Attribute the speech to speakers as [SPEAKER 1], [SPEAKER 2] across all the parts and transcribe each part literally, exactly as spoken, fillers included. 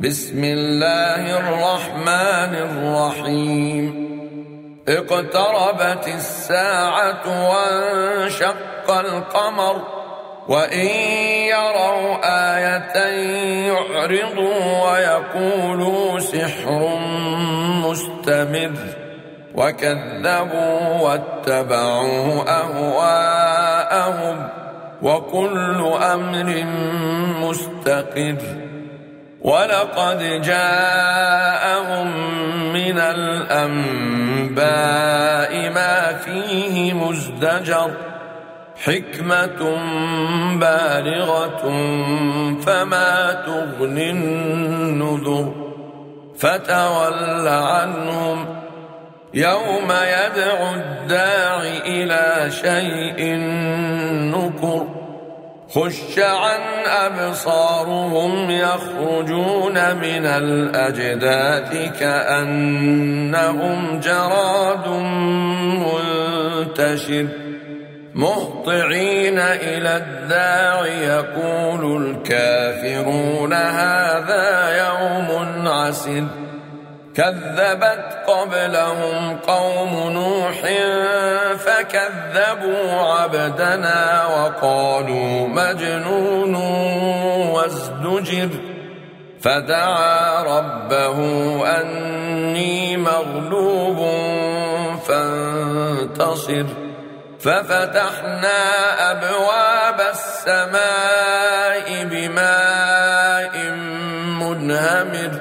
[SPEAKER 1] بسم الله الرحمن الرحيم اقتربت الساعة وانشق القمر وإن يروا آية يعرضوا ويقولوا سحر مستمر وكذبوا واتبعوا أهواءهم وكل أمر مستقر ولقد جاءهم من الأنباء ما فيه مزدجر حكمة بالغة فما تغني النذر فتول عنهم يوم يدعو الداع إلى شيء نكر خش عن أبصارهم يخرجون من الأجداث كأنهم جراد منتشر مهطعين إلى الداع يقول الكافرون هذا يوم عسر كذبت قبلهم قوم نوح فكذبوا عبدنا وقالوا مجنون وازدجر فدعا ربه أني مغلوب فانتصر ففتحنا أبواب السماء بماء منهمر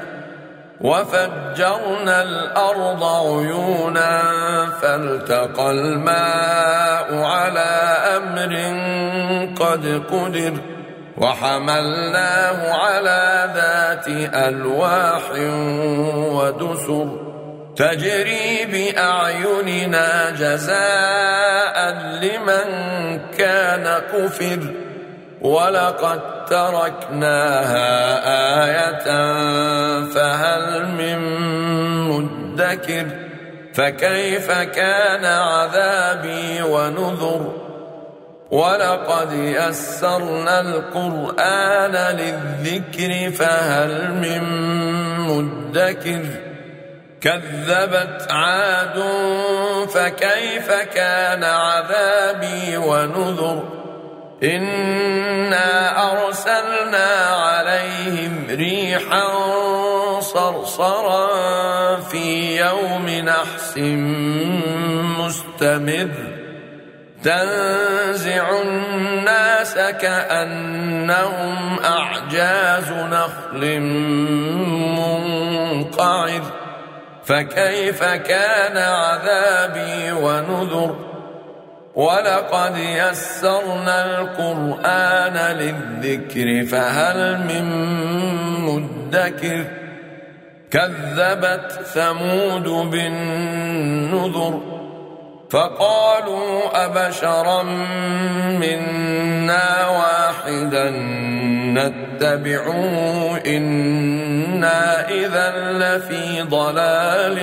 [SPEAKER 1] وفجرنا الأرض عيونا فالتقى الماء على أمر قد قدر وحملناه على ذات ألواح ودسر تجري بأعيننا جزاء لمن كان كفر ولقد تركناها آية فهل من مدكر فكيف كان عذابي ونذر ولقد يسرنا القرآن للذكر فهل من مدكر كذبت عاد فكيف كان عذابي ونذر إنا أرسلنا عليهم ريحا صرصرا في يوم نحس مستمر تنزع الناس كأنهم أعجاز نخل منقعر فكيف كان عذابي ونذر ولقد يسرنا القرآن للذكر فهل من مدكر كذبت ثمود بالنذر فقالوا أبشرا منا واحدا نتبعه إنا إذا لفي ضلال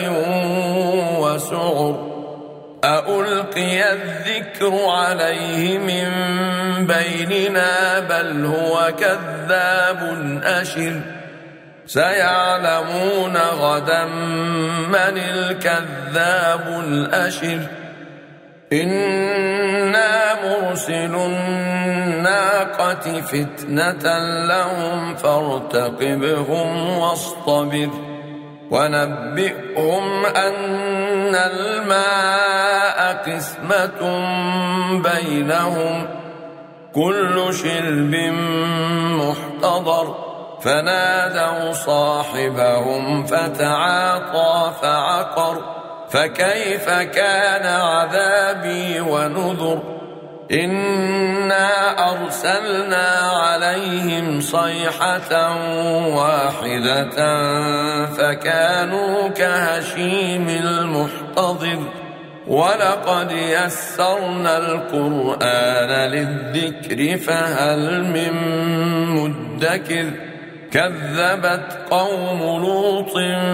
[SPEAKER 1] وسعر أألقي الذكر عليه من بيننا بل هو كذاب أشر سيعلمون غدا من الكذاب الأشر إنا مرسل الناقة فتنة لهم فارتقبهم واصطبر ونبئهم أن الماء قسمة بينهم كل شرب محتضر فنادوا صاحبهم فتعاطى فعقر فكيف كان عذابي ونذر إنا أرسلنا عليهم صيحة واحدة فكانوا كهشيم المحتضر ولقد يسرنا القرآن للذكر فهل من مدكر كذبت قوم لوط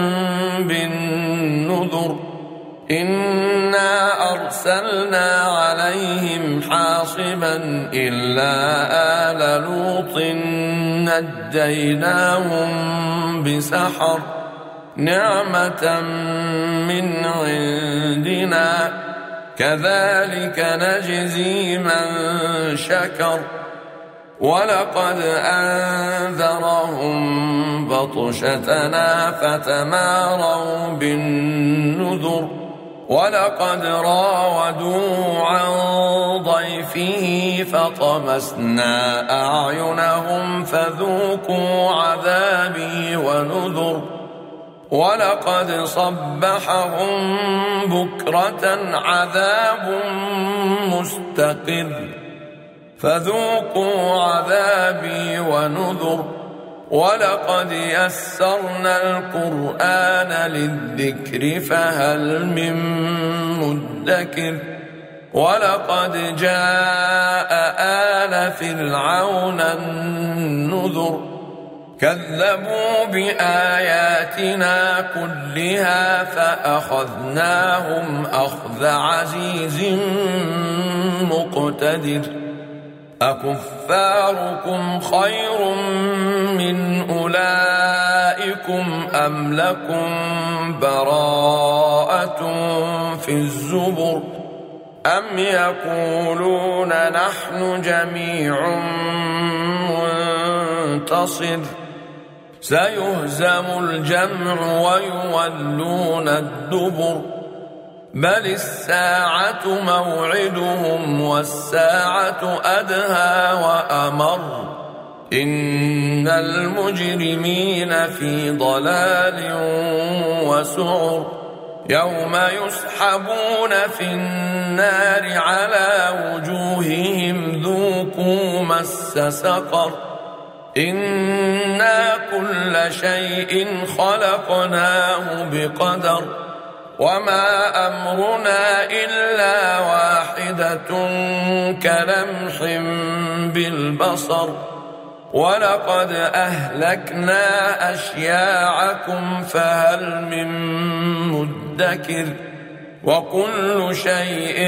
[SPEAKER 1] بالنذر إنا أرسلنا عليهم حاصبا إلا آل لوط نجيناهم بسحر نعمة من عندنا كذلك نجزي من شكر ولقد أنذرهم بطشتنا فتماروا بالنذر ولقد راودوا عن ضيفه فطمسنا أعينهم فذوقوا عذابي ونذر ولقد صبحهم بكرة عذاب مستقر فذوقوا عذابي ونذر ولقد يسرنا القرآن للذكر فهل من مدكر ولقد جاء آل فرعون النذر كذبوا بآياتنا كلها فأخذناهم أخذ عزيز مقتدر أكفاركم خير من أولئكم أم لكم براءة في الزبر أم يقولون نحن جميع منتصر سيهزم الجمع ويولون الدبر بل الساعة موعدهم والساعة أدهى وأمر إن المجرمين في ضلال وسعر يوم يسحبون في النار على وجوههم ذوقوا مس سقر إنا كل شيء خلقناه بقدر وما أمرنا إلا واحدة كلمح بالبصر ولقد أهلكنا أشياعكم فهل من مدكر وكل شيء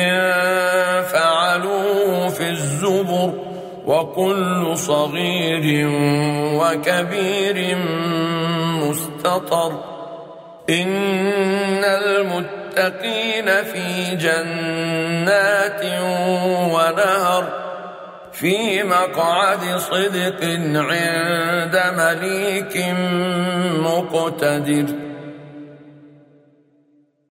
[SPEAKER 1] فعلوه في الزبر وكل صغير وكبير مستطر إن المتقين في جنات ونهر في مقعد صدق عند مليك مقتدر